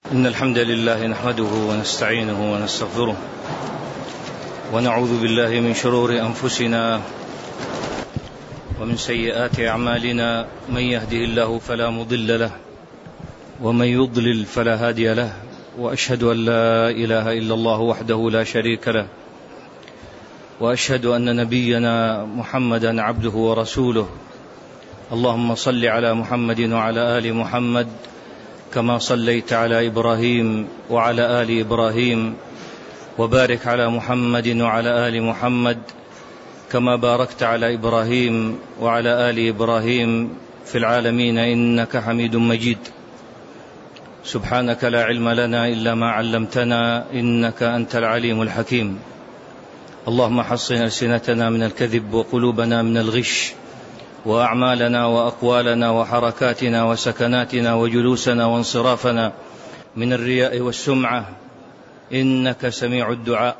إن الحمد لله نحمده ونستعينه ونستغفره ونعوذ بالله من شرور أنفسنا ومن سيئات أعمالنا. من يهده الله فلا مضل له ومن يضلل فلا هادي له، وأشهد أن لا إله إلا الله وحده لا شريك له، وأشهد أن نبينا محمدا عبده ورسوله. اللهم صل على محمد وعلى آل محمد كما صليت على إبراهيم وعلى آل إبراهيم، وبارك على محمد وعلى آل محمد كما باركت على إبراهيم وعلى آل إبراهيم في العالمين إنك حميد مجيد. سبحانك لا علم لنا إلا ما علمتنا إنك أنت العليم الحكيم. اللهم حصن ألسنتنا من الكذب وقلوبنا من الغش، وأعمالنا وأقوالنا وحركاتنا وسكناتنا وجلوسنا وانصرافنا من الرياء والسمعة إنك سميع الدعاء.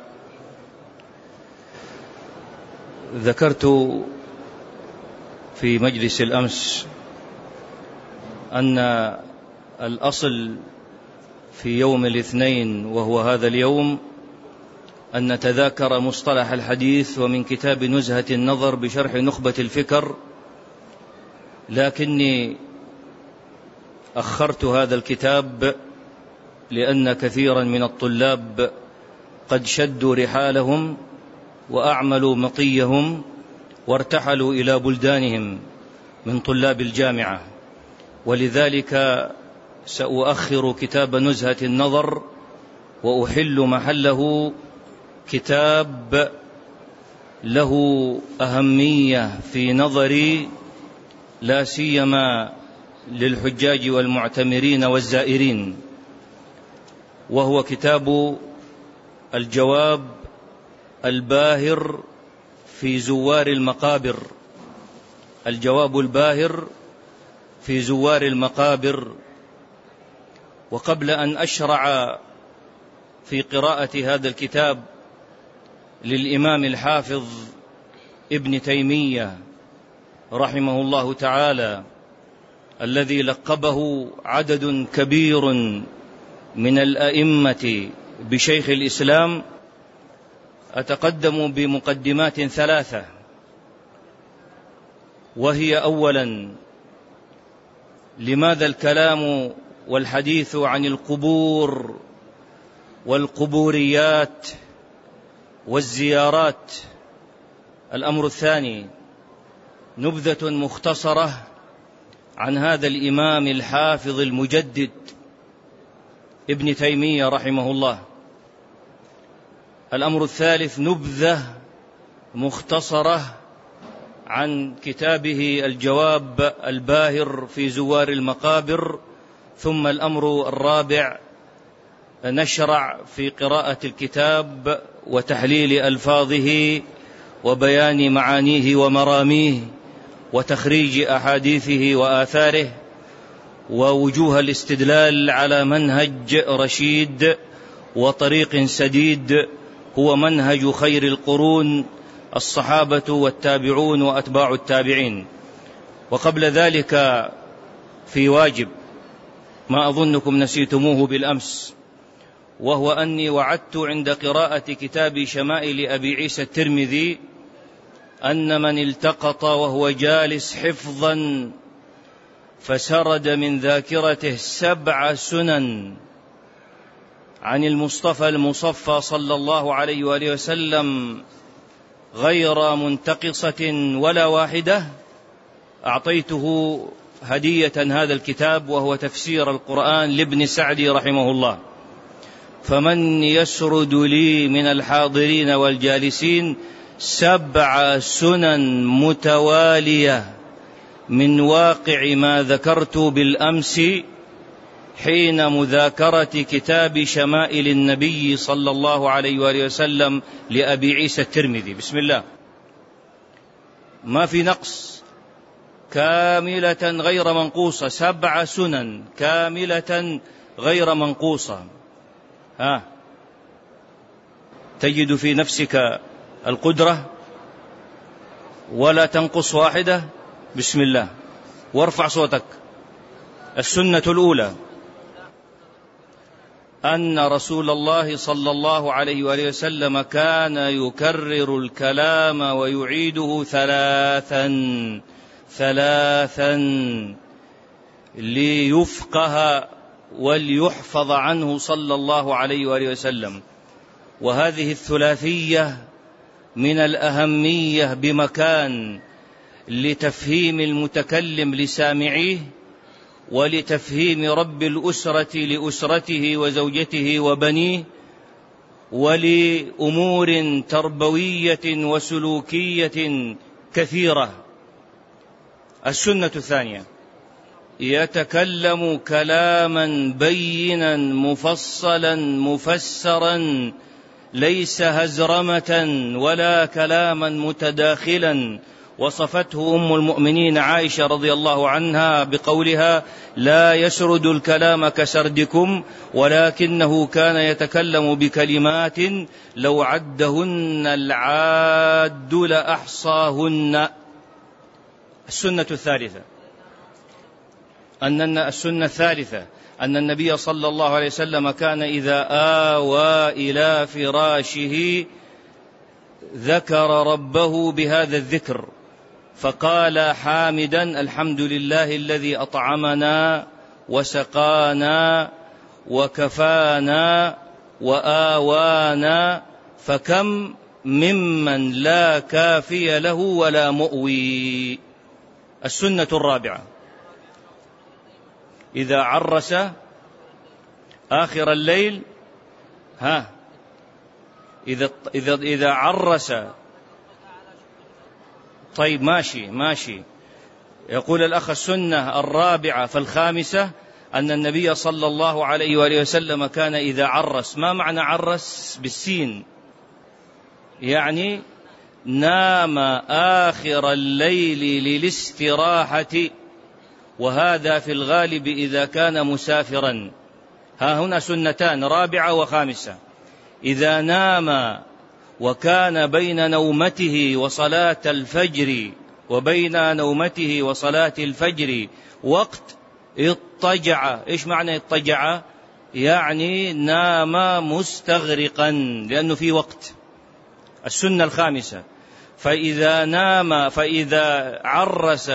ذكرت في مجلس الأمس أن الأصل في يوم الاثنين وهو هذا اليوم أن نتذاكر مصطلح الحديث ومن كتاب نزهة النظر بشرح نخبة الفكر، لكني أخرت هذا الكتاب لأن كثيرا من الطلاب قد شدوا رحالهم وأعملوا مطيهم وارتحلوا إلى بلدانهم من طلاب الجامعة، ولذلك سأؤخر كتاب نزهة النظر وأحل محله كتاب له أهمية في نظري لا سيما للحجاج والمعتمرين والزائرين، وهو كتاب الجواب الباهر في زوار المقابر. الجواب الباهر في زوار المقابر. وقبل أن أشرع في قراءة هذا الكتاب للإمام الحافظ ابن تيمية رحمه الله تعالى، الذي لقبه عدد كبير من الأئمة بشيخ الإسلام، أتقدم بمقدمات ثلاثة، وهي: أولا، لماذا الكلام والحديث عن القبور والقبوريات والزيارات؟ الأمر الثاني، نبذة مختصرة عن هذا الإمام الحافظ المجدد ابن تيمية رحمه الله. الأمر الثالث، نبذة مختصرة عن كتابه الجواب الباهر في زوار المقابر. ثم الأمر الرابع، نشرع في قراءة الكتاب وتحليل ألفاظه وبيان معانيه ومراميه وتخريج أحاديثه وآثاره ووجوه الاستدلال على منهج رشيد وطريق سديد هو منهج خير القرون الصحابة والتابعون وأتباع التابعين. وقبل ذلك في واجب ما أظنكم نسيتموه بالأمس، وهو أني وعدت عند قراءة كتاب شمائل أبي عيسى الترمذي أن من التقط وهو جالس حفظا فسرد من ذاكرته 7 سنن عن المصطفى المصفى صلى الله عليه وآله وسلم غير منتقصة ولا واحدة، أعطيته هدية هذا الكتاب، وهو تفسير القرآن لابن سعدي رحمه الله. فمن يسرد لي من الحاضرين والجالسين 7 سنن متوالية من واقع ما ذكرت بالأمس حين مذاكرة كتاب شمائل النبي صلى الله عليه وآله وسلم لأبي عيسى الترمذي. بسم الله. ما في نقص، كاملة غير منقوصة، 7 سنن كاملة غير منقوصة. تجد في نفسك القدرة ولا تنقص واحدة؟ بسم الله، وارفع صوتك. السنة الأولى: أن رسول الله صلى الله عليه وآله وسلم كان يكرر الكلام ويعيده ثلاثا ليفقه وليحفظ عنه صلى الله عليه وآله وسلم. وهذه الثلاثية من الأهمية بمكان لتفهيم المتكلم لسامعيه، ولتفهيم رب الأسرة لأسرته وزوجته وبنيه، ولأمور تربوية وسلوكية كثيرة. السنة الثانية: يتكلم كلاما بينا مفصلا مفسرا، ليس هزرمة ولا كلاما متداخلا. وصفته أم المؤمنين عائشة رضي الله عنها بقولها: لا يسرد الكلام كسردكم، ولكنه كان يتكلم بكلمات لو عدهن العاد لأحصاهن. السنة الثالثة أن النبي صلى الله عليه وسلم كان إذا آوى إلى فراشه ذكر ربه بهذا الذكر، فقال حامدا: الحمد لله الذي أطعمنا وسقانا وكفانا وآوانا، فكم ممن لا كافي له ولا مؤوي. السنة الرابعة: إذا عرس آخر الليل إذا عرس. طيب ماشي. يقول الأخ: السنة الرابعة فالخامسة أن النبي صلى الله عليه وآله وسلم كان إذا عرس. ما معنى عرس بالسين؟ يعني نام آخر الليل للاستراحة، وهذا في الغالب إذا كان مسافرا. هنا سنتان: رابعة وخامسة. إذا نام وكان بين نومته وصلاة الفجر وقت اضطجع. إيش معنى اضطجع؟ يعني نام مستغرقا، لأنه في وقت. السنة الخامسة: فإذا عرس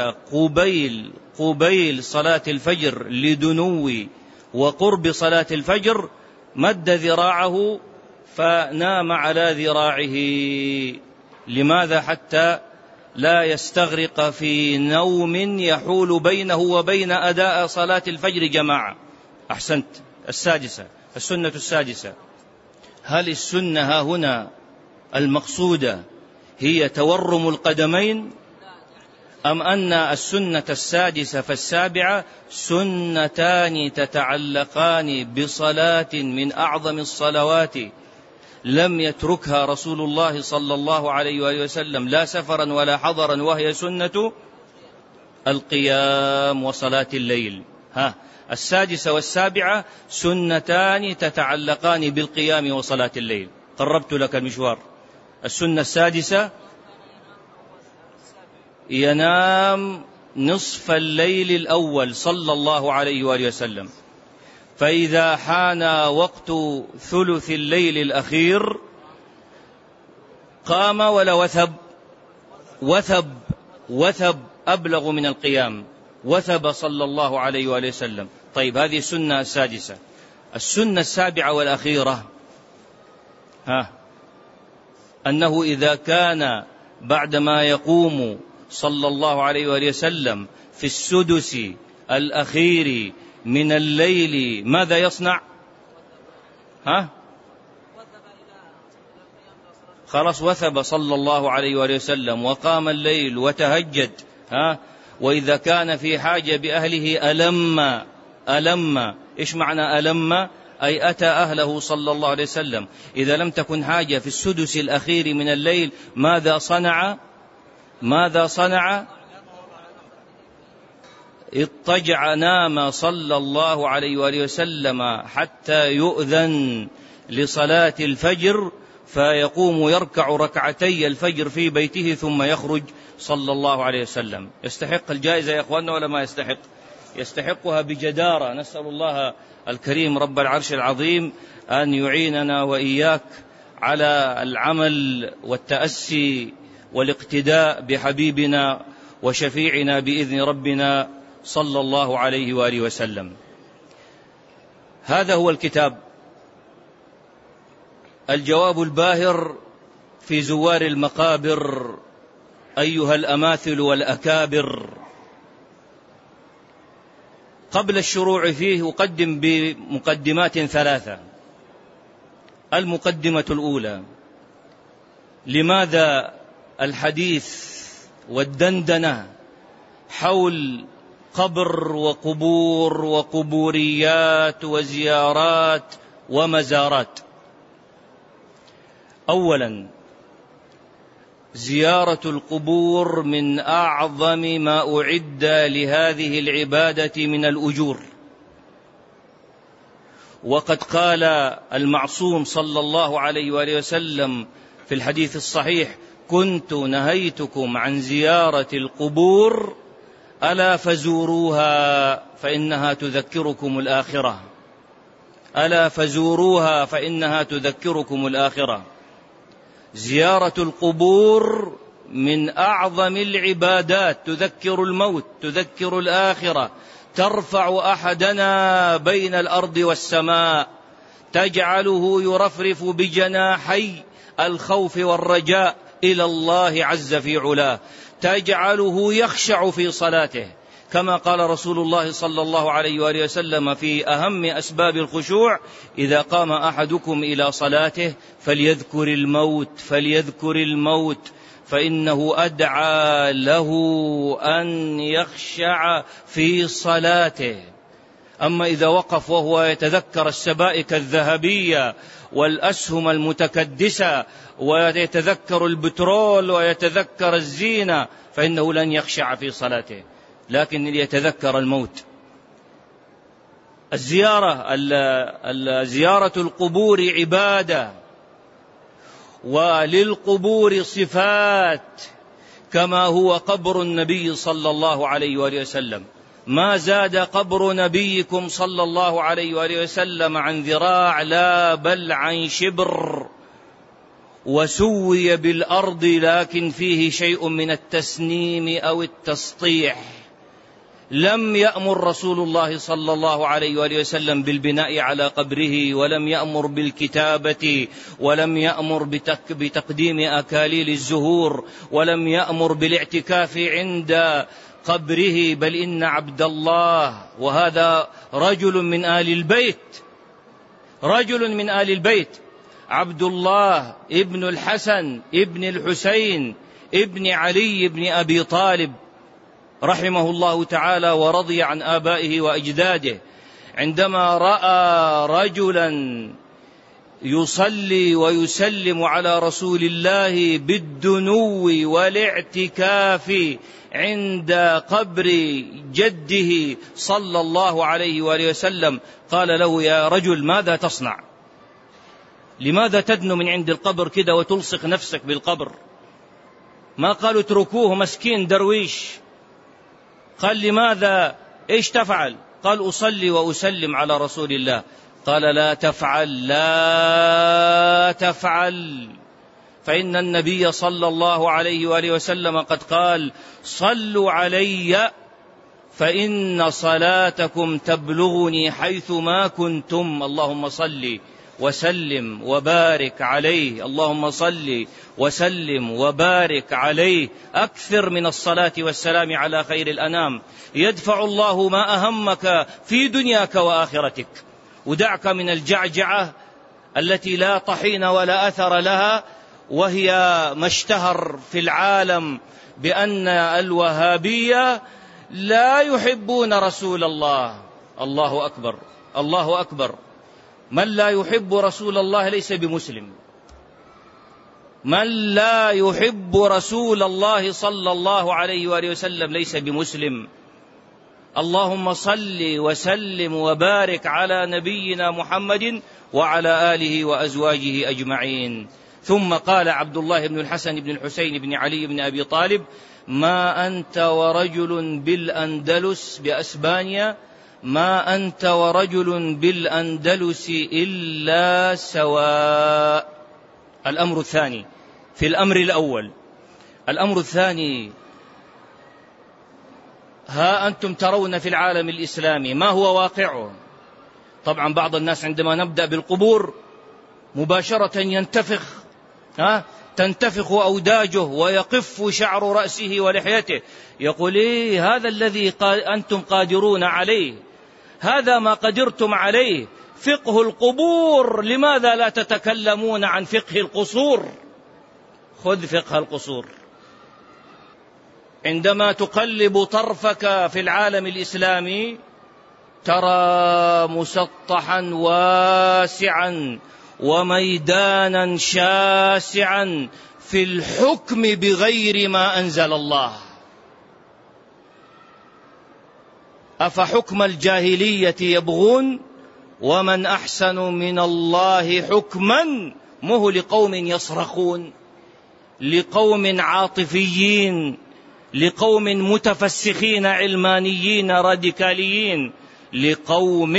قبيل صلاة الفجر لدنو وقرب صلاة الفجر، مد ذراعه فنام على ذراعه. لماذا؟ حتى لا يستغرق في نوم يحول بينه وبين أداء صلاة الفجر جماعة. أحسنت. السنة السادسة: هل السنة هنا المقصودة هي تورم القدمين، أم أن السنة السادسة فالسابعة سنتان تتعلقان بصلاة من أعظم الصلوات لم يتركها رسول الله صلى الله عليه وآله وسلم لا سفرا ولا حضرا، وهي سنة القيام وصلاة الليل. السادسة والسابعة سنتان تتعلقان بالقيام وصلاة الليل. قربت لك المشوار. السنة السادسة: ينام نصف الليل الأول صلى الله عليه وآله وسلم، فإذا حان وقت ثلث الليل الأخير قام ولا وثب أبلغ من القيام، وثب صلى الله عليه وآله وسلم. طيب، هذه السنة السادسة. السنة السابعة والأخيرة أنه إذا كان بعدما يقوم صلى الله عليه وآله وسلم في السدس الأخير من الليل ماذا يصنع؟ خلاص، وثب صلى الله عليه وآله وسلم وقام الليل وتهجد. وإذا كان في حاجة بأهله ألم. إيش معنى ألم؟ أي أتى أهله صلى الله عليه وسلم. إذا لم تكن حاجة في السدس الأخير من الليل ماذا صنع؟ اضطجع، نام صلى الله عليه وآله وسلم حتى يؤذن لصلاة الفجر، فيقوم يركع ركعتي الفجر في بيته ثم يخرج صلى الله عليه وسلم. يستحق الجائزة يا أخواننا ولا ما يستحق؟ يستحقها بجدارة. نسأل الله الكريم رب العرش العظيم أن يعيننا وإياك على العمل والتأسي والاقتداء بحبيبنا وشفيعنا بإذن ربنا صلى الله عليه وآله وسلم. هذا هو الكتاب، الجواب الباهر في زوار المقابر أيها الأماثل والأكابر. قبل الشروع فيه أقدم بمقدمات ثلاثة. المقدمة الأولى: لماذا الحديث والدندنة حول قبر وقبور وقبوريات وزيارات ومزارات؟ أولا، زيارة القبور من أعظم ما أعد لهذه العبادة من الأجور، وقد قال المعصوم صلى الله عليه وآله وسلم في الحديث الصحيح: كنت نهيتكم عن زيارة القبور ألا فزوروها فإنها تذكركم الآخرة، ألا فزوروها فإنها تذكركم الآخرة. زيارة القبور من أعظم العبادات، تذكر الموت، تذكر الآخرة، ترفع أحدنا بين الأرض والسماء، تجعله يرفرف بجناحي الخوف والرجاء إلى الله عز في علاه، تجعله يخشع في صلاته، كما قال رسول الله صلى الله عليه وآله وسلم في أهم أسباب الخشوع: إذا قام أحدكم إلى صلاته فليذكر الموت فإنه أدعى له أن يخشع في صلاته. أما إذا وقف وهو يتذكر السبائك الذهبية والأسهم المتكدسة ويتذكر البترول ويتذكر الزينة فإنه لن يخشع في صلاته، لكن يتذكر الموت. زيارة القبور عبادة، وللقبور صفات، كما هو قبر النبي صلى الله عليه وآله وسلم. ما زاد قبر نبيكم صلى الله عليه وآله وسلم عن ذراع، لا بل عن شبر، وسوي بالأرض، لكن فيه شيء من التسنيم أو التسطيح. لم يأمر رسول الله صلى الله عليه وآله وسلم بالبناء على قبره، ولم يأمر بالكتابة، ولم يأمر بتقديم أكاليل الزهور، ولم يأمر بالاعتكاف عند قبره، بل إن عبد الله، وهذا رجل من آل البيت، عبد الله ابن الحسن ابن الحسين ابن علي ابن أبي طالب رحمه الله تعالى ورضي عن آبائه وأجداده، عندما رأى رجلا يصلي ويسلم على رسول الله بالدنو والاعتكاف عند قبر جده صلى الله عليه وآله وسلم، قال له: يا رجل، ماذا تصنع؟ لماذا تدنو من عند القبر كده وتلصق نفسك بالقبر؟ ما قالوا اتركوه مسكين درويش. قال: لماذا؟ إيش تفعل؟ قال: أصلي وأسلم على رسول الله. قال: لا تفعل، فإن النبي صلى الله عليه وآله وسلم قد قال: صلوا علي فإن صلاتكم تبلغني حيث ما كنتم. اللهم صل وسلم وبارك عليه، اللهم صل وسلم وبارك عليه، أكثر من الصلاة والسلام على خير الأنام. يدفع الله ما أهمك في دنياك وآخرتك، ودعك من الجعجعة التي لا طحين ولا أثر لها، وهي ما اشتهر في العالم بأن الوهابية لا يحبون رسول الله. الله أكبر، الله أكبر. من لا يحب رسول الله ليس بمسلم، من لا يحب رسول الله صلى الله عليه وآله وسلم ليس بمسلم. اللهم صل وسلم وبارك على نبينا محمد وعلى آله وأزواجه أجمعين. ثم قال عبد الله بن الحسن بن الحسين بن علي بن أبي طالب: ما أنت ورجل بالأندلس بأسبانيا، ما أنت ورجل بالأندلس إلا سواء. الأمر الثاني في الأمر الأول. الأمر الثاني: ها أنتم ترون في العالم الإسلامي ما هو واقعه. طبعا بعض الناس عندما نبدأ بالقبور مباشرة ينتفخ، تنتفخ أوداجه ويقف شعر رأسه ولحيته، يقول إيه هذا الذي أنتم قادرون عليه، هذا ما قدرتم عليه، فقه القبور، لماذا لا تتكلمون عن فقه القصور؟ خذ فقه القصور. عندما تقلب طرفك في العالم الإسلامي ترى مسطحا واسعا وميدانا شاسعا في الحكم بغير ما أنزل الله. أفحكم الجاهلية يبغون ومن أحسن من الله حكما. مه لقوم يصرخون، لقوم عاطفيين، لقوم متفسخين علمانيين راديكاليين، لقوم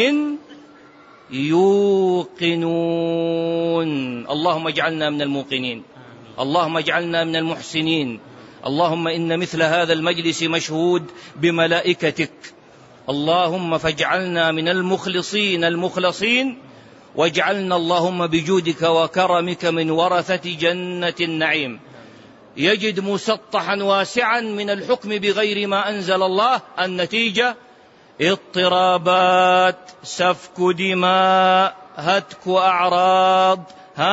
يوقنون. اللهم اجعلنا من الموقنين، اللهم اجعلنا من المحسنين. اللهم إن مثل هذا المجلس مشهود بملائكتك، اللهم فاجعلنا من المخلصين المخلصين، واجعلنا اللهم بجودك وكرمك من ورثة جنة النعيم. يجد مسطحا واسعا من الحكم بغير ما أنزل الله، النتيجة اضطرابات، سفك دماء، هتك أعراض،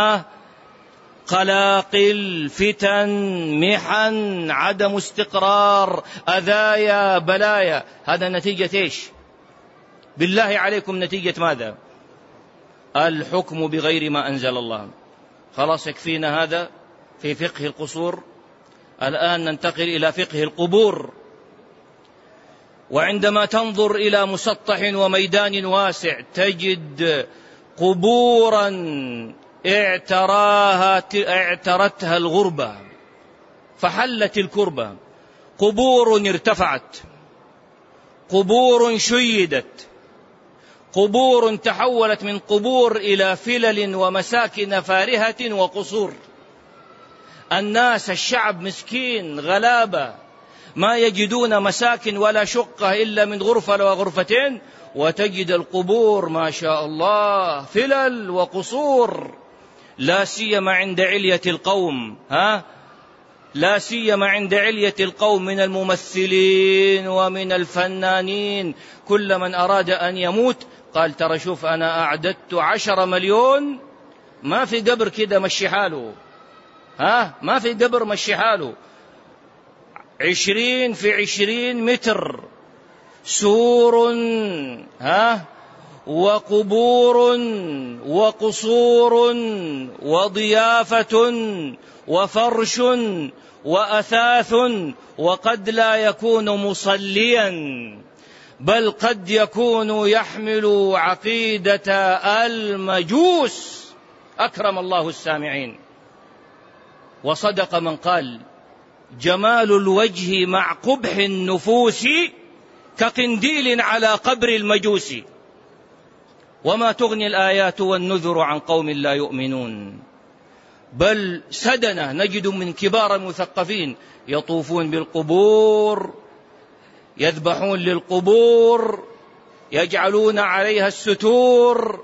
قلاقل، فتن، محن، عدم استقرار، أذايا، بلايا. هذا نتيجة إيش؟ بالله عليكم نتيجة ماذا؟ الحكم بغير ما أنزل الله. خلاص يكفينا هذا في فقه القصور. الآن ننتقل إلى فقه القبور. وعندما تنظر إلى مسطح وميدان واسع تجد قبورا اعترتها الغربة فحلت الكربة، قبور ارتفعت، قبور شيدت، قبور تحولت من قبور إلى فلل ومساكن فارهة وقصور. الناس الشعب مسكين غلابة ما يجدون مساكن ولا شقة إلا من غرفة وغرفتين، وتجد القبور ما شاء الله فلل وقصور. لا سيما عند علية القوم، لا سيما عند علية القوم من الممثلين ومن الفنانين. كل من أراد أن يموت قال ترى شوف أنا أعددت 10 مليون، ما في قبر كده مشي حاله، ما في قبر مشي حاله، 20 في 20 متر، سور، وقبور وقصور وضيافة وفرش وأثاث، وقد لا يكون مصليا بل قد يكون يحمل عقيدة المجوس. أكرم الله السامعين. وصدق من قال جمال الوجه مع قبح النفوس كقنديل على قبر المجوس، وما تغني الآيات والنذر عن قوم لا يؤمنون. بل سدنا نجد من كبار المثقفين يطوفون بالقبور، يذبحون للقبور، يجعلون عليها الستور.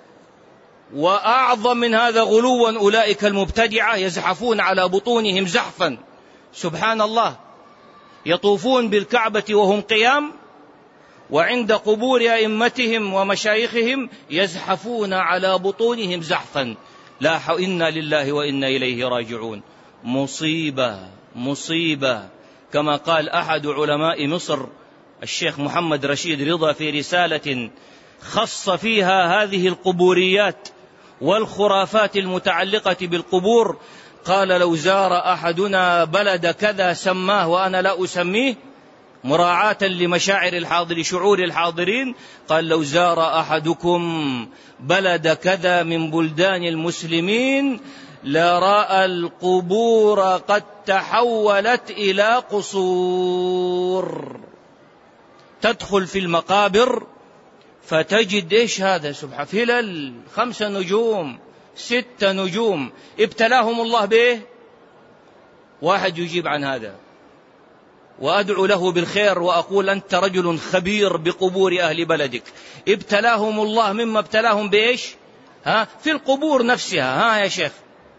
وأعظم من هذا غلوا أولئك المبتدعة يزحفون على بطونهم زحفا، سبحان الله، يطوفون بالكعبة وهم قيام، وعند قبور أئمتهم ومشايخهم يزحفون على بطونهم زحفا. لا إنا لله وإنا إليه راجعون. مصيبة مصيبة. كما قال أحد علماء مصر الشيخ محمد رشيد رضا في رسالة خص فيها هذه القبوريات والخرافات المتعلقة بالقبور، قال لو زار أحدنا بلد كذا سماه وأنا لا أسميه مراعاة لشعور الحاضرين، قال لو زار أحدكم بلد كذا من بلدان المسلمين لرأى القبور قد تحولت إلى قصور. تدخل في المقابر فتجد إيش هذا؟ سبحان، فلل 5 نجوم 6 نجوم، ابتلاهم الله به. واحد يجيب عن هذا، وأدعو له بالخير وأقول أنت رجل خبير بقبور أهل بلدك. ابتلاهم الله مما ابتلاهم بإيش؟ في القبور نفسها. يا شيخ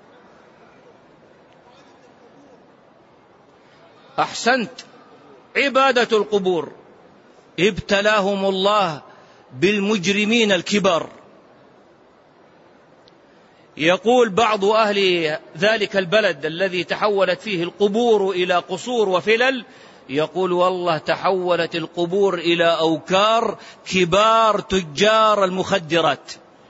أحسنت، عبادة القبور. ابتلاهم الله بالمجرمين الكبار. يقول بعض أهل ذلك البلد الذي تحولت فيه القبور إلى قصور وفلل، يقول والله تحولت القبور إلى أوكار كبار تجار المخدرات،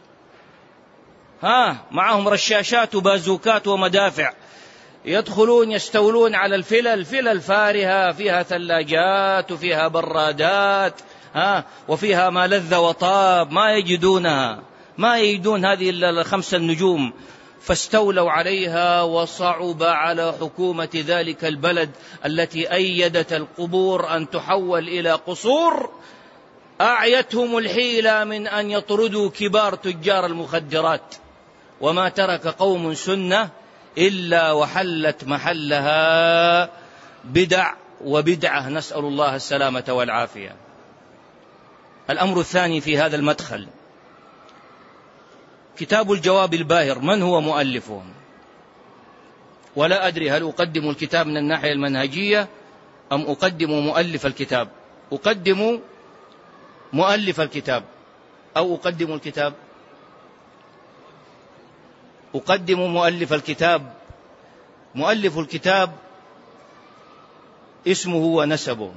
معهم رشاشات وبازوكات ومدافع، يدخلون يستولون على الفلل، فلل فارهة فيها ثلاجات وفيها برادات وفيها ما لذ وطاب، ما يجدونها، ما يجدون هذه إلا 5 نجوم. فاستولوا عليها، وصعب على حكومة ذلك البلد التي أيدت القبور أن تحول إلى قصور، أعيتهم الحيلة من أن يطردوا كبار تجار المخدرات. وما ترك قوم سنة إلا وحلت محلها بدع وبدعة، نسأل الله السلامة والعافية. الأمر الثاني في هذا المدخل كتاب الجواب الباهر. من هو مؤلفه؟ ولا أدري هل أقدم الكتاب من الناحية المنهجية أم أقدم مؤلف الكتاب. أقدم مؤلف الكتاب أو أقدم الكتاب؟ أقدم مؤلف الكتاب. مؤلف الكتاب اسمه ونسبه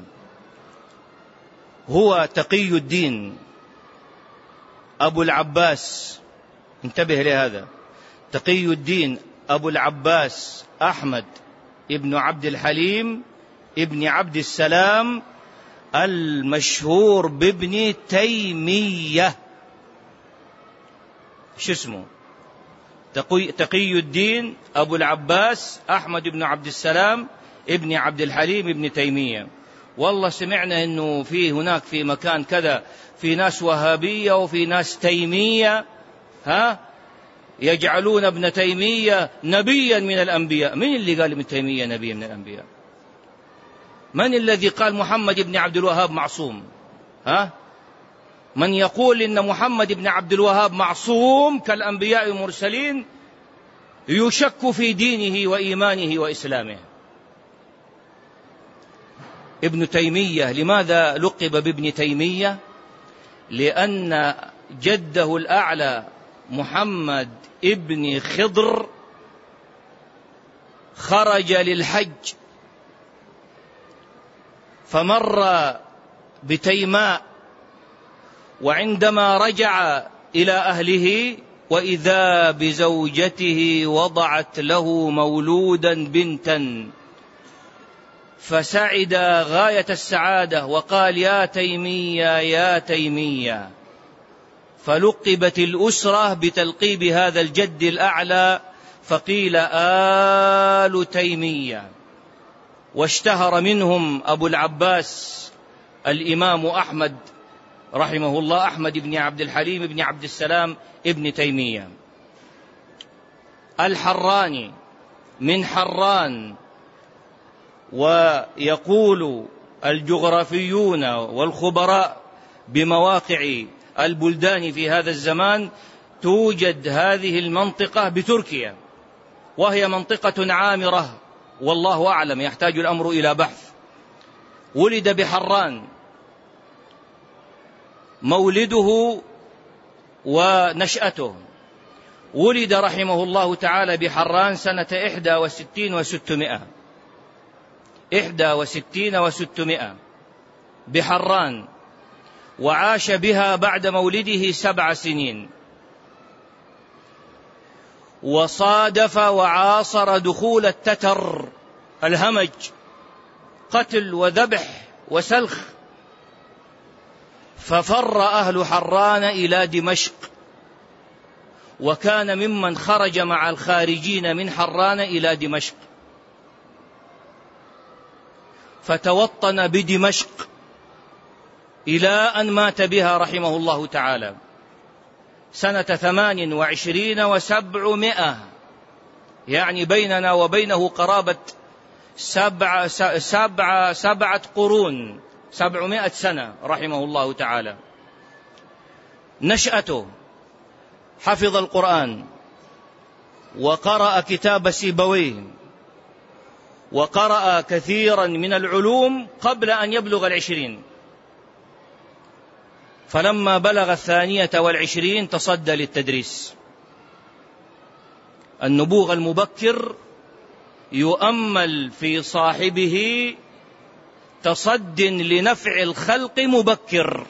هو تقي الدين أبو العباس، انتبه لهذا، تقي الدين أبو العباس أحمد ابن عبد الحليم ابن عبد السلام المشهور بابن تيمية. شو اسمه؟ تقي الدين أبو العباس أحمد ابن عبد السلام ابن عبد الحليم ابن تيمية. والله سمعنا أنه في هناك في مكان كذا في ناس وهابية وفي ناس تيمية، يجعلون ابن تيمية نبيا من الأنبياء. من اللي قال ابن تيمية نبي من الأنبياء؟ من الذي قال محمد بن عبد الوهاب معصوم؟ من يقول إن محمد بن عبد الوهاب معصوم كالأنبياء المرسلين يشك في دينه وإيمانه وإسلامه. ابن تيمية لماذا لقب بابن تيمية؟ لأن جده الأعلى محمد ابن خضر خرج للحج فمر بتيماء، وعندما رجع إلى أهله وإذا بزوجته وضعت له مولودا بنتا، فسعد غاية السعادة وقال يا تيمية يا تيمية، فلقبت الأسرة بتلقيب هذا الجد الأعلى فقيل آل تيمية. واشتهر منهم أبو العباس الإمام أحمد رحمه الله، أحمد بن عبد الحليم بن عبد السلام ابن تيمية. الحراني من حران. ويقول الجغرافيون والخبراء بمواقع البلدان في هذا الزمان توجد هذه المنطقة بتركيا، وهي منطقة عامرة والله أعلم، يحتاج الأمر إلى بحث. ولد بحران، مولده ونشأته، ولد رحمه الله تعالى بحران سنة 61 و600 بحران، وعاش بها بعد مولده 7 سنين، وصادف وعاصر دخول التتر الهمج، قتل وذبح وسلخ، ففر أهل حران إلى دمشق، وكان ممن خرج مع الخارجين من حران إلى دمشق، فتوطن بدمشق إلى أن مات بها رحمه الله تعالى سنة 28 و700، يعني بيننا وبينه قرابة 7 قرون، 700 سنة رحمه الله تعالى. نشأته حفظ القرآن وقرأ كتاب سيبويه وقرأ كثيرا من العلوم قبل أن يبلغ 20، فلما بلغ 22 تصدى للتدريس. النبوغ المبكر يؤمل في صاحبه تصد لنفع الخلق مبكر،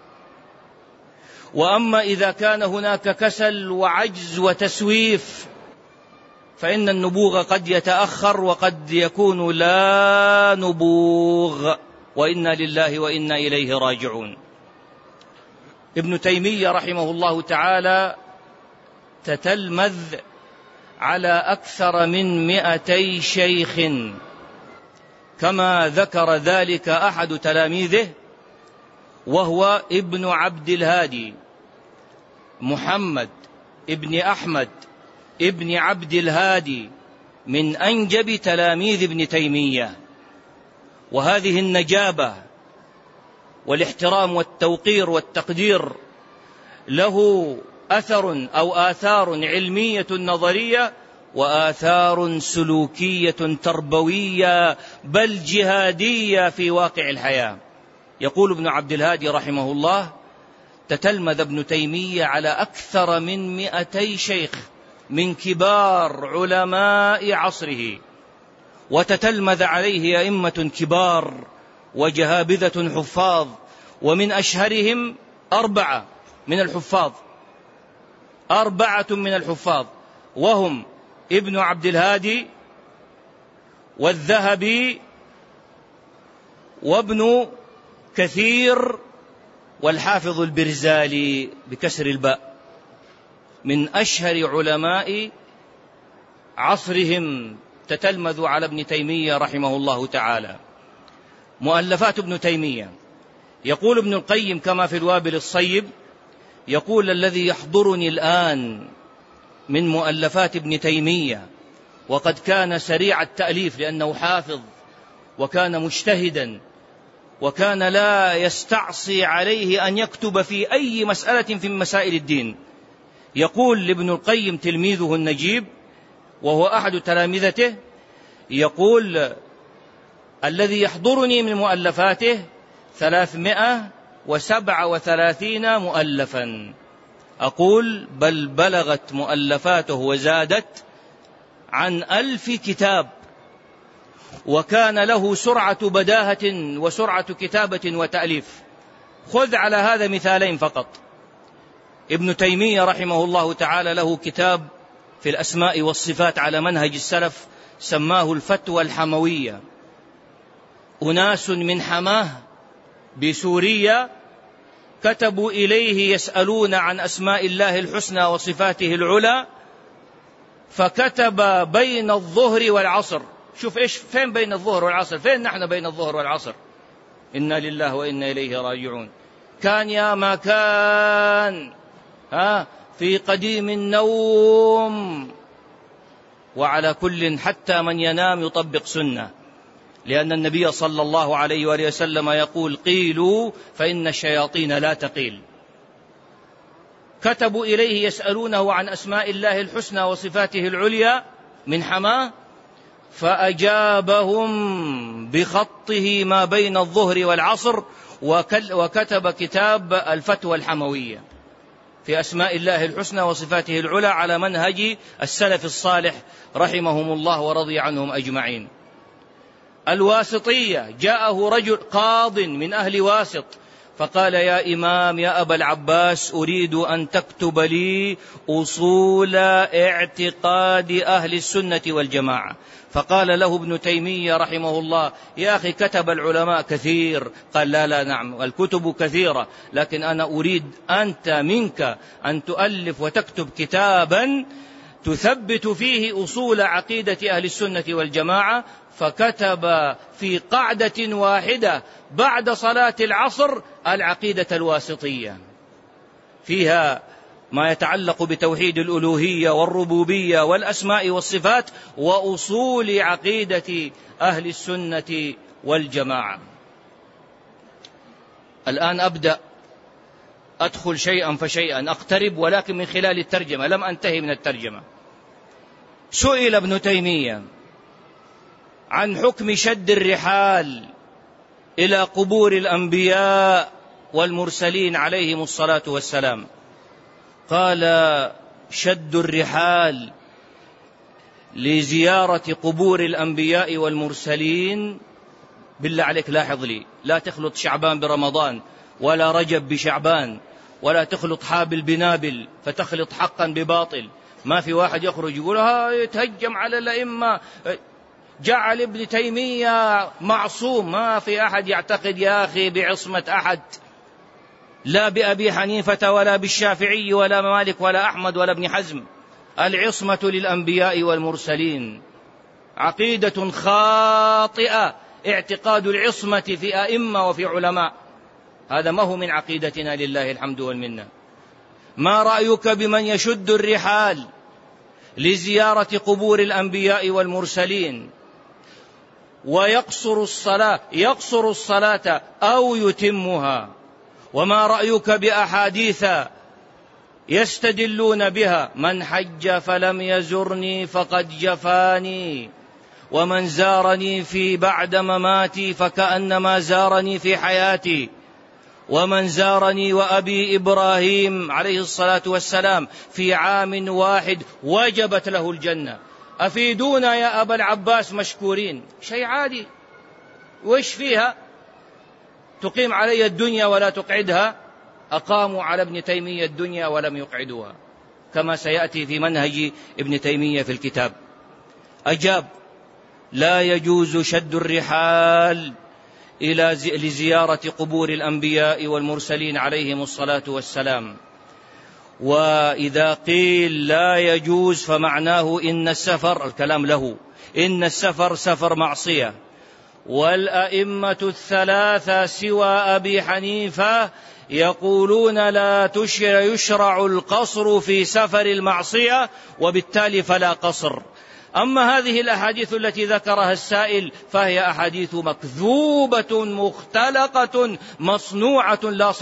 وأما إذا كان هناك كسل وعجز وتسويف فإن النبوغ قد يتأخر وقد يكون لا نبوغ، وإنا لله وإنا إليه راجعون. ابن تيمية رحمه الله تعالى تتلمذ على أكثر من 200 شيخ، كما ذكر ذلك أحد تلاميذه وهو ابن عبد الهادي محمد ابن أحمد ابن عبد الهادي، من أنجب تلاميذ ابن تيمية. وهذه النجابة والاحترام والتوقير والتقدير له أثر أو آثار علمية نظرية وآثار سلوكية تربوية بل جهادية في واقع الحياة. يقول ابن عبد الهادي رحمه الله: تتلمذ ابن تيمية على أكثر من 200 شيخ من كبار علماء عصره، وتتلمذ عليه أئمة كبار وجهابذة حفاظ، ومن أشهرهم 4 من الحفاظ، وهم ابن عبد الهادي والذهبي وابن كثير والحافظ البرزالي بكسر الباء، من أشهر علماء عصرهم تتلمذ على ابن تيمية رحمه الله تعالى. مؤلفات ابن تيمية، يقول ابن القيم كما في الوابل الصيب، يقول: الذي يحضرني الآن من مؤلفات ابن تيمية، وقد كان سريع التأليف لأنه حافظ وكان مجتهدا وكان لا يستعصي عليه أن يكتب في أي مسألة في مسائل الدين. يقول لابن القيم تلميذه النجيب وهو أحد تلامذته، يقول: الذي يحضرني من مؤلفاته 337 مؤلفا. أقول: بل بلغت مؤلفاته وزادت عن 1000 كتاب، وكان له سرعة بداهة وسرعة كتابة وتأليف. خذ على هذا مثالين فقط. ابن تيمية رحمه الله تعالى له كتاب في الأسماء والصفات على منهج السلف سماه الفتوى الحموية. أناس من حماه بسوريا كتبوا إليه يسألون عن أسماء الله الحسنى وصفاته العلى، فكتب بين الظهر والعصر. شوف إيش، فين بين الظهر والعصر؟ فين نحن بين الظهر والعصر؟ إنا لله وإنا إليه راجعون. كان يا ما كان في قديم النوم. وعلى كل حتى من ينام يطبق سنة، لأن النبي صلى الله عليه وآله وسلم يقول: قيلوا فإن الشياطين لا تقيل. كتبوا إليه يسألونه عن أسماء الله الحسنى وصفاته العليا من حماه، فأجابهم بخطه ما بين الظهر والعصر، وكتب كتاب الفتوى الحموية في أسماء الله الحسنى وصفاته العلى على منهج السلف الصالح رحمهم الله ورضي عنهم أجمعين. الواسطية، جاءه رجل قاض من أهل واسط فقال: يا إمام يا أبا العباس، أريد أن تكتب لي أصول اعتقاد أهل السنة والجماعة. فقال له ابن تيمية رحمه الله: يا أخي، كتب العلماء كثير. قال: لا نعم، الكتب كثيرة، لكن أنا أريد أنت منك أن تؤلف وتكتب كتابا تثبت فيه أصول عقيدة أهل السنة والجماعة. فكتب في قعدة واحدة بعد صلاة العصر العقيدة الواسطية، فيها ما يتعلق بتوحيد الألوهية والربوبية والأسماء والصفات وأصول عقيدة أهل السنة والجماعة. الآن أبدأ أدخل شيئا فشيئا، أقترب، ولكن من خلال الترجمة، لم أنتهي من الترجمة. سئل ابن تيمية عن حكم شد الرحال إلى قبور الأنبياء والمرسلين عليهم الصلاة والسلام. قال: شد الرحال لزيارة قبور الأنبياء والمرسلين، بالله عليك لاحظ لي، لا تخلط شعبان برمضان، ولا رجب بشعبان، ولا تخلط حابل بنابل فتخلط حقا بباطل. ما في واحد يخرج يقول يتهجم على الأئمة، جعل ابن تيمية معصوم. ما في أحد يعتقد يا أخي بعصمة أحد، لا بأبي حنيفة ولا بالشافعي ولا مالك ولا أحمد ولا ابن حزم. العصمة للأنبياء والمرسلين. عقيدة خاطئة اعتقاد العصمة في أئمة وفي علماء، هذا ما هو من عقيدتنا، لله الحمد والمنة. ما رأيك بمن يشد الرحال لزيارة قبور الأنبياء والمرسلين ويقصر الصلاة أو يتمها؟ وما رأيك بأحاديث يستدلون بها: من حج فلم يزرني فقد جفاني، ومن زارني في بعد مماتي فكأنما زارني في حياتي، ومن زارني وأبي إبراهيم عليه الصلاة والسلام في عام واحد وجبت له الجنة. أفيدونا يا أبا العباس مشكورين. شيء عادي، وإيش فيها؟ تقيم علي الدنيا ولا تقعدها. أقاموا على ابن تيمية الدنيا ولم يقعدوها، كما سيأتي في منهج ابن تيمية في الكتاب. أجاب: لا يجوز شد الرحال لزيارة قبور الأنبياء والمرسلين عليهم الصلاة والسلام. وإذا قيل لا يجوز فمعناه إن السفر، الكلام له، إن السفر سفر معصية. والأئمة الثلاثة سوى أبي حنيفة يقولون لا يشرع القصر في سفر المعصية، وبالتالي فلا قصر. أما هذه الأحاديث التي ذكرها السائل فهي أحاديث مكذوبة مختلقة مصنوعة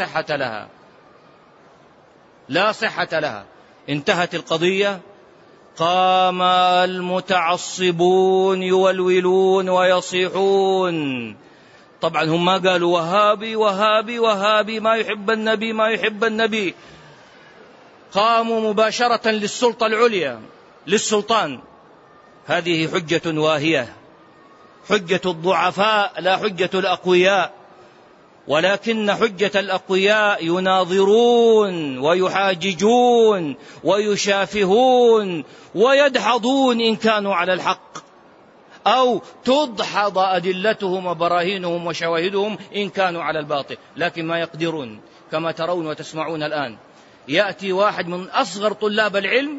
لا صحة لها. انتهت القضية. قام المتعصبون يولولون ويصيحون. طبعا هم ما قالوا وهابي وهابي وهابي، ما يحب النبي ما يحب النبي. قاموا مباشرة للسلطة العليا، للسلطان. هذه حجة واهية، حجة الضعفاء لا حجة الأقوياء. ولكن حجة الأقوياء يناظرون ويحاججون ويشافهون ويدحضون إن كانوا على الحق، أو تدحض أدلتهم وبراهينهم وشواهدهم إن كانوا على الباطل، لكن ما يقدرون. كما ترون وتسمعون الآن، يأتي واحد من أصغر طلاب العلم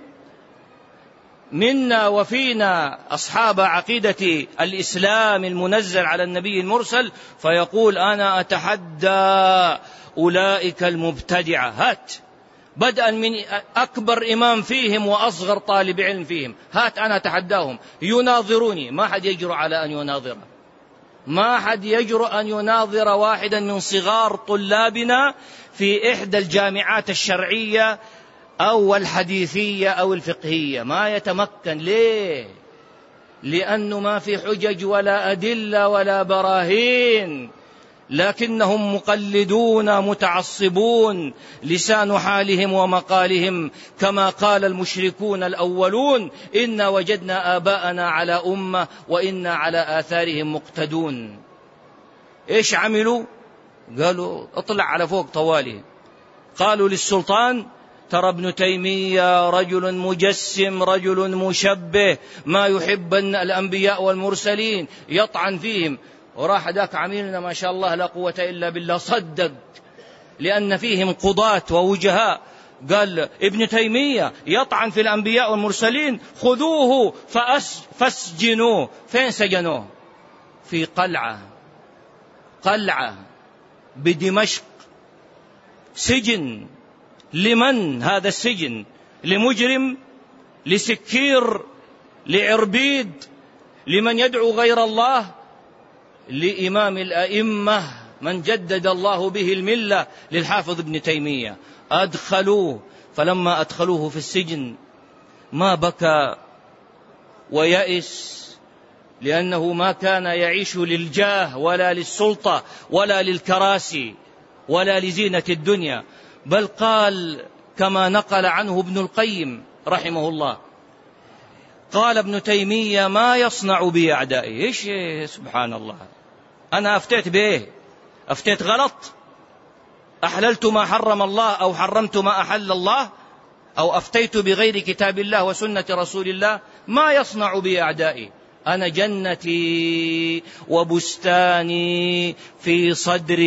منا وفينا أصحاب عقيدة الإسلام المنزل على النبي المرسل، فيقول أنا أتحدى أولئك المبتدعة، هات، بدءا من أكبر إمام فيهم وأصغر طالب علم فيهم، هات أنا أتحداهم يناظروني. ما حد يجرؤ على أن يناظر، ما حد يجرؤ أن يناظر واحدا من صغار طلابنا في إحدى الجامعات الشرعية أو الحديثية أو الفقهية، ما يتمكن. ليه؟ لأنه ما في حجج ولا أدلة ولا براهين، لكنهم مقلدون متعصبون، لسان حالهم ومقالهم كما قال المشركون الأولون: إنا وجدنا آباءنا على أمة وإنا على آثارهم مقتدون. إيش عملوا؟ قالوا اطلع على فوق طوالي. قالوا للسلطان ترى ابن تيمية رجل مجسم، رجل مشبه، ما يحب الأنبياء والمرسلين، يطعن فيهم. وراح ذاك عميلنا ما شاء الله لا قوة إلا بالله صدق، لأن فيهم قضاة ووجهاء. قال ابن تيمية يطعن في الأنبياء والمرسلين، خذوه فاسجنوه. فين سجنوه؟ في قلعة بدمشق. سجن لمن هذا السجن؟ لمجرم، لسكير، لعربيد، لمن يدعو غير الله، لإمام الأئمة من جدد الله به الملة، للحافظ ابن تيمية. أدخلوه، فلما أدخلوه في السجن ما بكى ويأس، لأنه ما كان يعيش للجاه ولا للسلطة ولا للكراسي ولا لزينة الدنيا، بل قال كما نقل عنه ابن القيم رحمه الله، قال ابن تيمية ما يصنع بي أعدائي. إيش سبحان الله، أنا أفتيت بإيه؟ أفتيت غلط؟ أحللت ما حرم الله أو حرمت ما أحل الله، أو أفتيت بغير كتاب الله وسنة رسول الله؟ ما يصنع بي أعدائي، أنا جنتي وبستاني في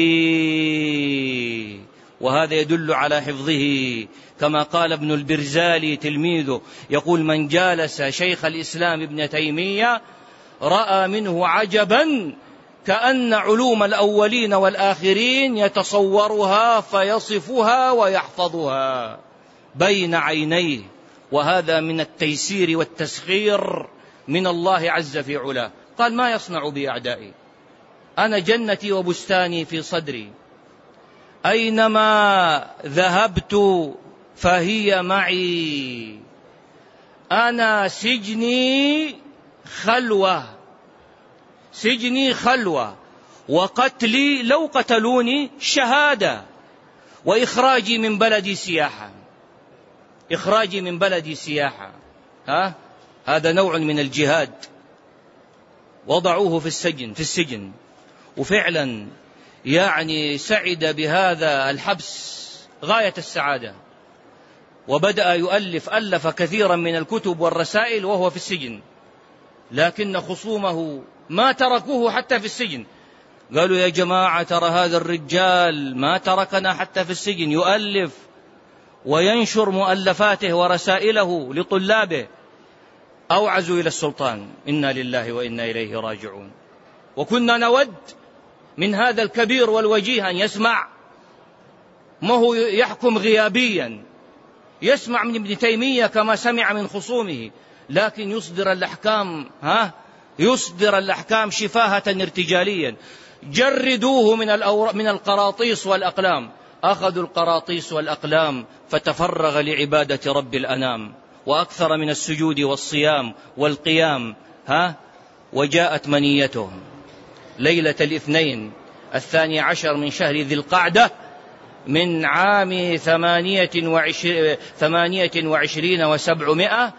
صدري. وهذا يدل على حفظه، كما قال ابن البرزالي تلميذه، يقول من جالس شيخ الإسلام ابن تيمية رأى منه عجبا كأن علوم الأولين والآخرين يتصورها فيصفها ويحفظها بين عينيه. وهذا من التيسير والتسخير من الله عز في علاه. قال ما يصنع بي أعدائي، أنا جنتي وبستاني في صدري، أينما ذهبت فهي معي، أنا سجني خلوة، وقتلي لو قتلوني شهادة، وإخراجي من بلدي سياحة. هذا نوع من الجهاد. وضعوه في السجن، وفعلا يعني سعد بهذا الحبس غاية السعادة، وبدأ ألف كثيرا من الكتب والرسائل وهو في السجن. لكن خصومه ما تركوه حتى في السجن، قالوا يا جماعة ترى هذا الرجال ما تركنا حتى في السجن، يؤلف وينشر مؤلفاته ورسائله لطلابه. أوعزوا إلى السلطان، إنا لله وإنا إليه راجعون. وكنا نود من هذا الكبير والوجيه أن يسمع، ما هو يحكم غيابيا، يسمع من ابن تيمية كما سمع من خصومه، لكن يصدر الأحكام شفاهة ارتجاليا. جردوه من القراطيس والأقلام. أخذوا القراطيس والأقلام فتفرغ لعبادة رب الأنام، وأكثر من السجود والصيام والقيام. وجاءت منيته ليلة الاثنين 12 من شهر ذي القعدة من عام 28 و700.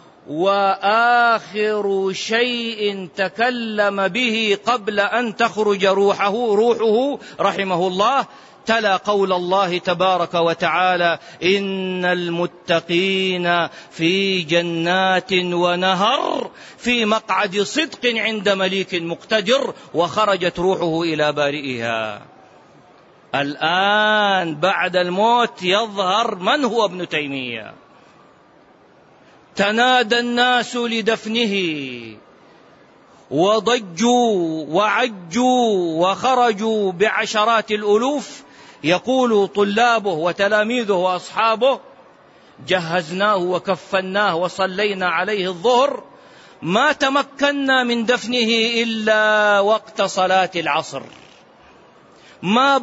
وآخر شيء تكلم به قبل أن تخرج روحه رحمه الله تلا قول الله تبارك وتعالى إن المتقين في جنات ونهر في مقعد صدق عند مليك مقتدر. وخرجت روحه إلى بارئها. الآن بعد الموت يظهر من هو ابن تيمية. تنادى الناس لدفنه وضجوا وعجوا وخرجوا بعشرات الألوف. يقول طلابه وتلاميذه وأصحابه جهزناه وكفناه وصلينا عليه الظهر، ما تمكنا من دفنه إلا وقت صلاة العصر. ما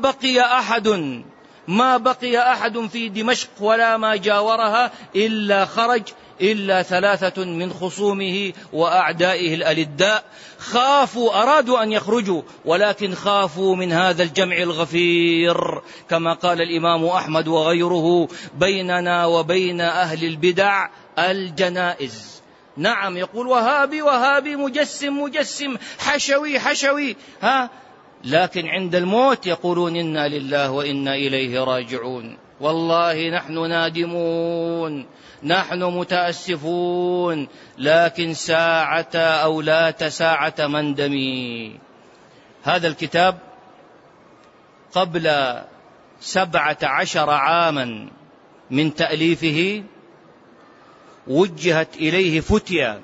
بقي أحد في دمشق ولا ما جاورها إلا خرج، إلا 3 من خصومه وأعدائه الألداء. أرادوا أن يخرجوا، ولكن خافوا من هذا الجمع الغفير، كما قال الإمام أحمد وغيره بيننا وبين أهل البدع الجنائز. نعم، يقول وهابي مجسم حشوي لكن عند الموت يقولون إنا لله وإنا إليه راجعون. والله نحن نادمون، نحن متأسفون، لكن ساعة أو لا ساعة مندمي. هذا الكتاب قبل 17 عاما من تأليفه وجهت إليه فتية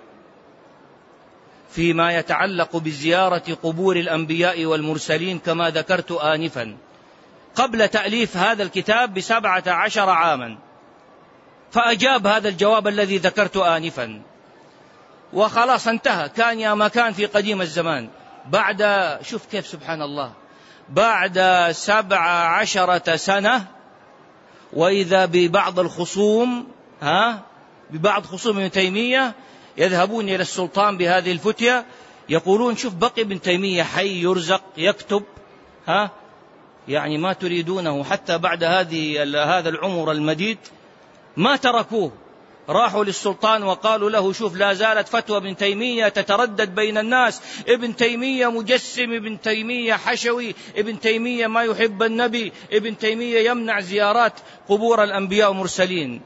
فيما يتعلق بزيارة قبور الأنبياء والمرسلين كما ذكرت آنفا، قبل تأليف هذا الكتاب ب17 عاما، فأجاب هذا الجواب الذي ذكرت آنفا، وخلاص انتهى. كان يا ما كان في قديم الزمان. بعد، شوف كيف سبحان الله، بعد 17 سنة وإذا ببعض الخصوم ببعض خصوم ابن تيمية يذهبون إلى السلطان بهذه الفتية، يقولون شوف بقي ابن تيمية حي يرزق يكتب، يعني ما تريدونه حتى بعد هذا العمر المديد ما تركوه. راحوا للسلطان وقالوا له شوف لا زالت فتوى ابن تيمية تتردد بين الناس، ابن تيمية مجسم، ابن تيمية حشوي، ابن تيمية ما يحب النبي، ابن تيمية يمنع زيارات قبور الأنبياء والمرسلين.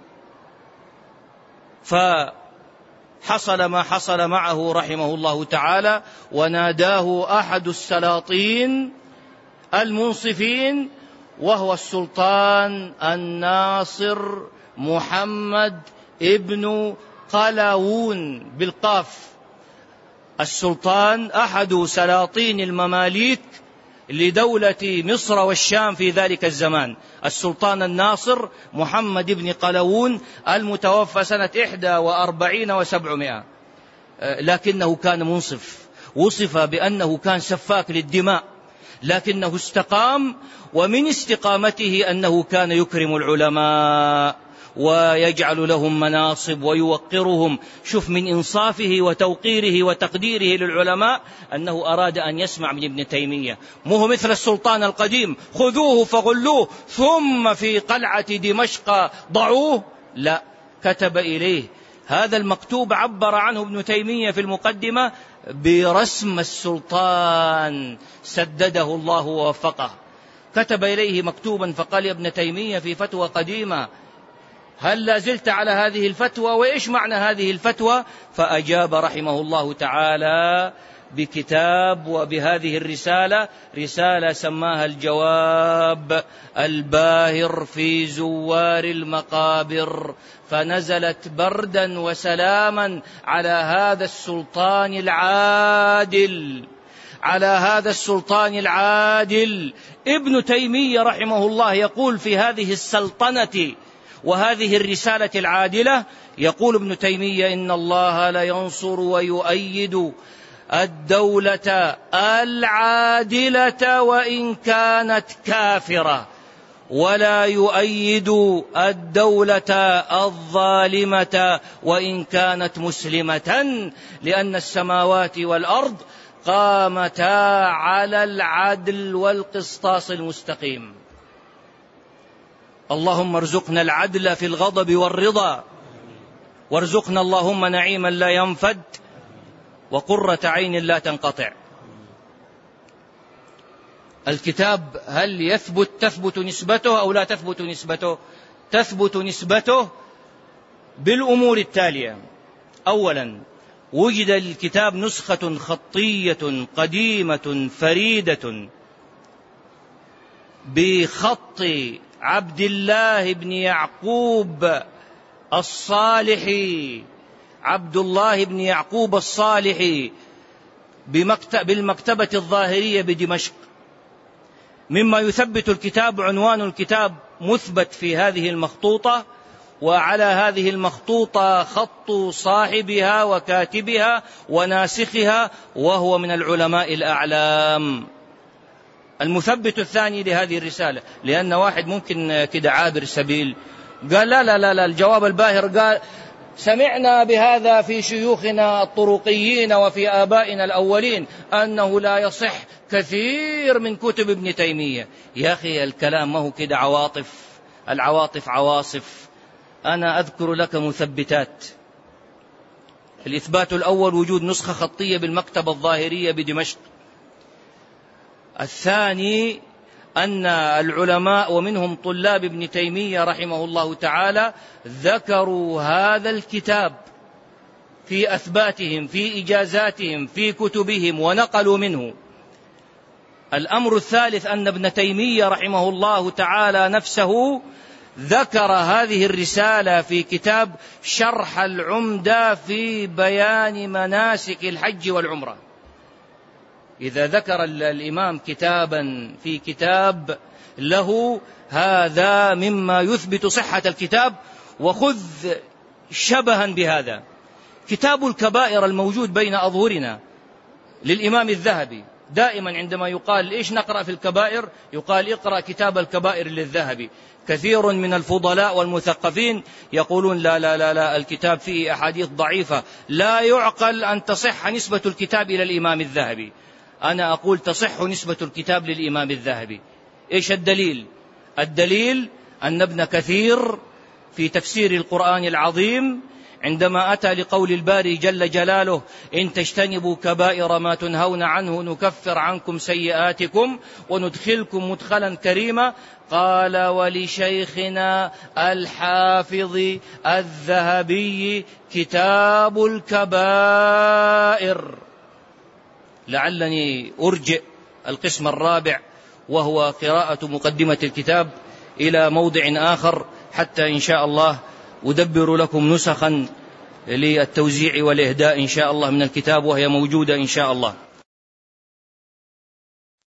فحصل ما حصل معه رحمه الله تعالى، وناداه أحد السلاطين المنصفين وهو السلطان الناصر محمد ابن قلاوون بالقاف. السلطان أحد سلاطين المماليك لدولة مصر والشام في ذلك الزمان، السلطان الناصر محمد بن قلاوون المتوفى سنة 41 و700. لكنه كان منصف، وصف بأنه كان سفاك للدماء، لكنه استقام، ومن استقامته أنه كان يكرم العلماء ويجعل لهم مناصب ويوقرهم. شوف من إنصافه وتوقيره وتقديره للعلماء أنه أراد أن يسمع من ابن تيمية، مو مثل السلطان القديم خذوه فغلوه ثم في قلعة دمشق ضعوه، لا، كتب إليه هذا المكتوب، عبر عنه ابن تيمية في المقدمة برسم السلطان سدده الله ووفقه. كتب إليه مكتوبا فقال يا ابن تيمية في فتوى قديمة هل لا زلت على هذه الفتوى، وإيش معنى هذه الفتوى؟ فأجاب رحمه الله تعالى بكتاب وبهذه الرسالة، رسالة سماها الجواب الباهر في زوار المقابر، فنزلت بردا وسلاما على هذا السلطان العادل، على هذا السلطان العادل. ابن تيمية رحمه الله يقول في هذه السلطنة وهذه الرسالة العادلة، يقول ابن تيمية إن الله لا ينصر ويؤيد الدولة العادلة وإن كانت كافرة، ولا يؤيد الدولة الظالمة وإن كانت مسلمة، لأن السماوات والأرض قامتا على العدل والقسطاس المستقيم. اللهم ارزقنا العدل في الغضب والرضا، وارزقنا اللهم نعيما لا ينفد وقرة عين لا تنقطع. الكتاب هل تثبت نسبته أو لا تثبت نسبته؟ تثبت نسبته بالأمور التالية. أولا، وجد الكتاب نسخة خطية قديمة فريدة بخط عبد الله بن يعقوب الصالحي، عبد الله بن يعقوب الصالحي، بالمكتبة الظاهرية بدمشق. مما يثبت الكتاب عنوان الكتاب مثبت في هذه المخطوطة، وعلى هذه المخطوطة خط صاحبها وكاتبها وناسخها، وهو من العلماء الأعلام. المثبت الثاني لهذه الرسالة، لأن واحد ممكن كده عابر سبيل قال لا لا لا لا، الجواب الباهر قال سمعنا بهذا في شيوخنا الطرقيين وفي آبائنا الأولين أنه لا يصح كثير من كتب ابن تيمية. يا أخي الكلام ما هو كده عواطف، العواطف عواصف. أنا أذكر لك مثبتات. الإثبات الأول وجود نسخة خطية بالمكتبة الظاهرية بدمشق. الثاني أن العلماء ومنهم طلاب ابن تيمية رحمه الله تعالى ذكروا هذا الكتاب في أثباتهم، في إجازاتهم، في كتبهم، ونقلوا منه. الأمر الثالث أن ابن تيمية رحمه الله تعالى نفسه ذكر هذه الرسالة في كتاب شرح العمدة في بيان مناسك الحج والعمرة. إذا ذكر الإمام كتابا في كتاب له، هذا مما يثبت صحة الكتاب. وخذ شبها بهذا كتاب الكبائر الموجود بين أظهرنا للإمام الذهبي. دائما عندما يقال إيش نقرأ في الكبائر، يقال اقرأ كتاب الكبائر للذهبي. كثير من الفضلاء والمثقفين يقولون لا لا لا لا، الكتاب فيه أحاديث ضعيفة، لا يعقل أن تصح نسبة الكتاب إلى الإمام الذهبي. أنا أقول تصح نسبة الكتاب للإمام الذهبي. إيش الدليل؟ الدليل أن ابن كثير في تفسير القرآن العظيم عندما أتى لقول الباري جل جلاله إن تجتنبوا كبائر ما تنهون عنه نكفر عنكم سيئاتكم وندخلكم مدخلا كريما، قال ولشيخنا الحافظ الذهبي كتاب الكبائر. لعلني أرجئ القسم الرابع وهو قراءة مقدمة الكتاب إلى موضع آخر، حتى إن شاء الله أدبر لكم نسخا للتوزيع والإهداء إن شاء الله من الكتاب، وهي موجودة إن شاء الله.